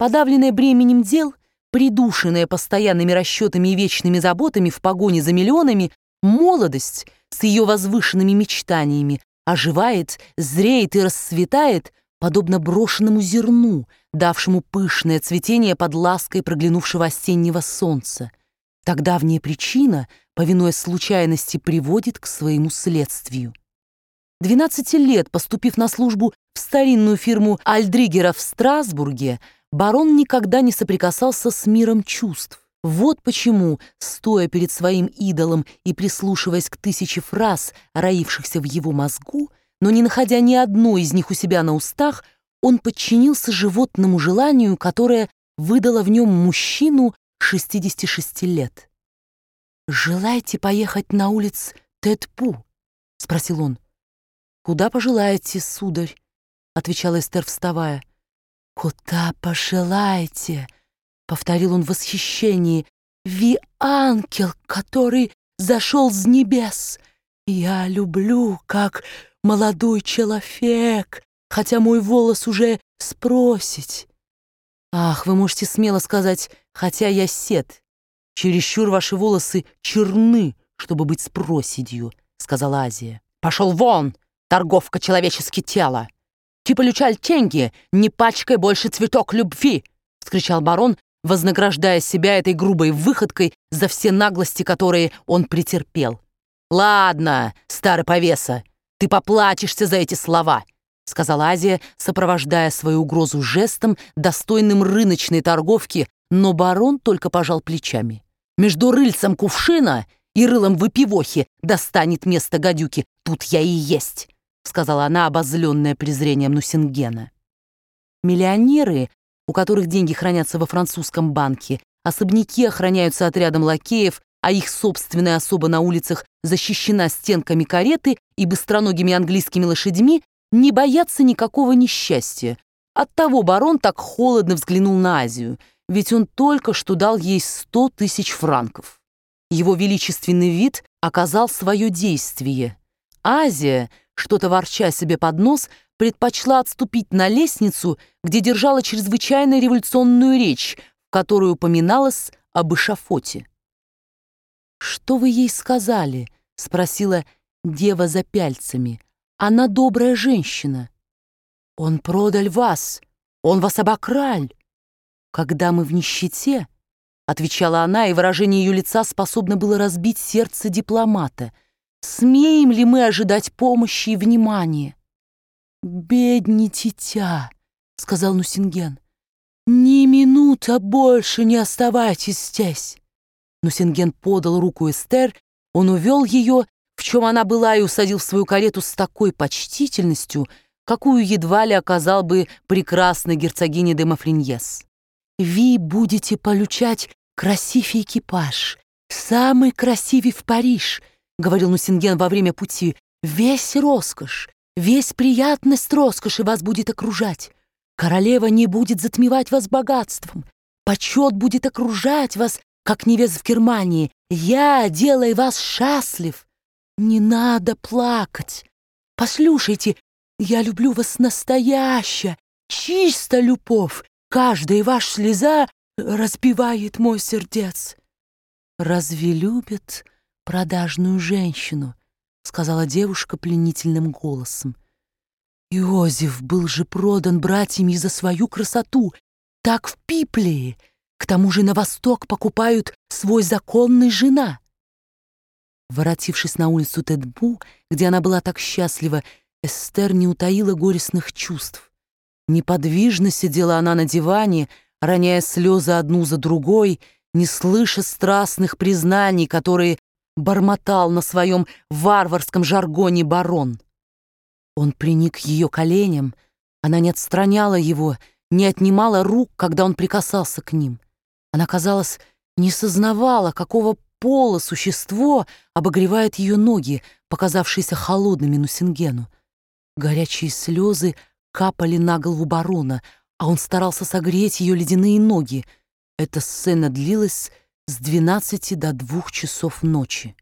Подавленная бременем дел, придушенная постоянными расчетами и вечными заботами в погоне за миллионами, молодость с ее возвышенными мечтаниями оживает, зреет и расцветает, подобно брошенному зерну, давшему пышное цветение под лаской проглянувшего осеннего солнца. Так давняя причина, повинуясь случайности, приводит к своему следствию. 12 лет поступив на службу в старинную фирму Альдригера в Страсбурге, барон никогда не соприкасался с миром чувств. Вот почему, стоя перед своим идолом и прислушиваясь к тысяче фраз, роившихся в его мозгу, но не находя ни одной из них у себя на устах, он подчинился животному желанию, которое выдало в нем мужчину 66 лет. «Желаете поехать на улиц Тет-Пу?» — спросил он. «Куда пожелаете, сударь?» — отвечала Эстер, вставая. «Куда пожелаете?» — повторил он в восхищении. «Ви ангел, который зашел с небес. Я люблю, как молодой человек, хотя мой волос уже спросить». «Ах, вы можете смело сказать, хотя я сед. Чересчур ваши волосы черны, чтобы быть с проседью», — сказала Азия. «Пошел вон, торговка человечески тела! Ти получаль деньги, не пачкай больше цветок любви!» — вскричал барон, вознаграждая себя этой грубой выходкой за все наглости, которые он претерпел. «Ладно, старый повеса, ты поплатишься за эти слова», — сказала Азия, сопровождая свою угрозу жестом, достойным рыночной торговки, но барон только пожал плечами. «Между рыльцем кувшина и рылом выпивохи достанет место гадюки. Тут я и есть», — сказала она, обозленная презрением Нусингена. Миллионеры, у которых деньги хранятся во французском банке, особняки охраняются отрядом лакеев, а их собственная особа на улицах защищена стенками кареты и быстроногими английскими лошадьми, не боятся никакого несчастья. Оттого барон так холодно взглянул на Азию, ведь он только что дал ей 100 тысяч франков. Его величественный вид оказал свое действие. Азия, что-то ворча себе под нос, предпочла отступить на лестницу, где держала чрезвычайно революционную речь, в которой упоминалось об эшафоте. «Что вы ей сказали?» — спросила дева за пяльцами. «Она добрая женщина». «Он продаль вас, он вас обокраль». «Когда мы в нищете», — отвечала она, и выражение ее лица способно было разбить сердце дипломата, «смеем ли мы ожидать помощи и внимания?» «Бедни дитя», — сказал Нусинген, — «ни минута больше не оставайтесь здесь». Нусинген подал руку Эстер, он увел ее, в чем она была, и усадил в свою карету с такой почтительностью, какую едва ли оказал бы прекрасной герцогине де Мафриньес. «Ви будете получать красивый экипаж, самый красивый в Париж», — говорил Нусинген во время пути. «Весь роскошь, весь приятность роскоши вас будет окружать. Королева не будет затмевать вас богатством. Почет будет окружать вас, как невест в Германии. Я делаю вас счастлив. Не надо плакать. Послушайте, я люблю вас настоящая, чисто любовь. Каждая ваша слеза разбивает мой сердец». «Разве любят продажную женщину?» — сказала девушка пленительным голосом. «Иозеф был же продан братьями за свою красоту, так в Пиплее. К тому же на восток покупают свой законный жена». Воротившись на улицу Тет-Пу, где она была так счастлива, Эстер не утаила горестных чувств. Неподвижно сидела она на диване, роняя слезы одну за другой, не слыша страстных признаний, которые бормотал на своем варварском жаргоне барон. Он приник к ее коленям, она не отстраняла его, не отнимала рук, когда он прикасался к ним. Она, казалось, не сознавала, какого пола существо обогревает ее ноги, показавшиеся холодными Нусингену. Горячие слезы капали на голову барона, а он старался согреть ее ледяные ноги. Эта сцена длилась с 12 до 2 часов ночи.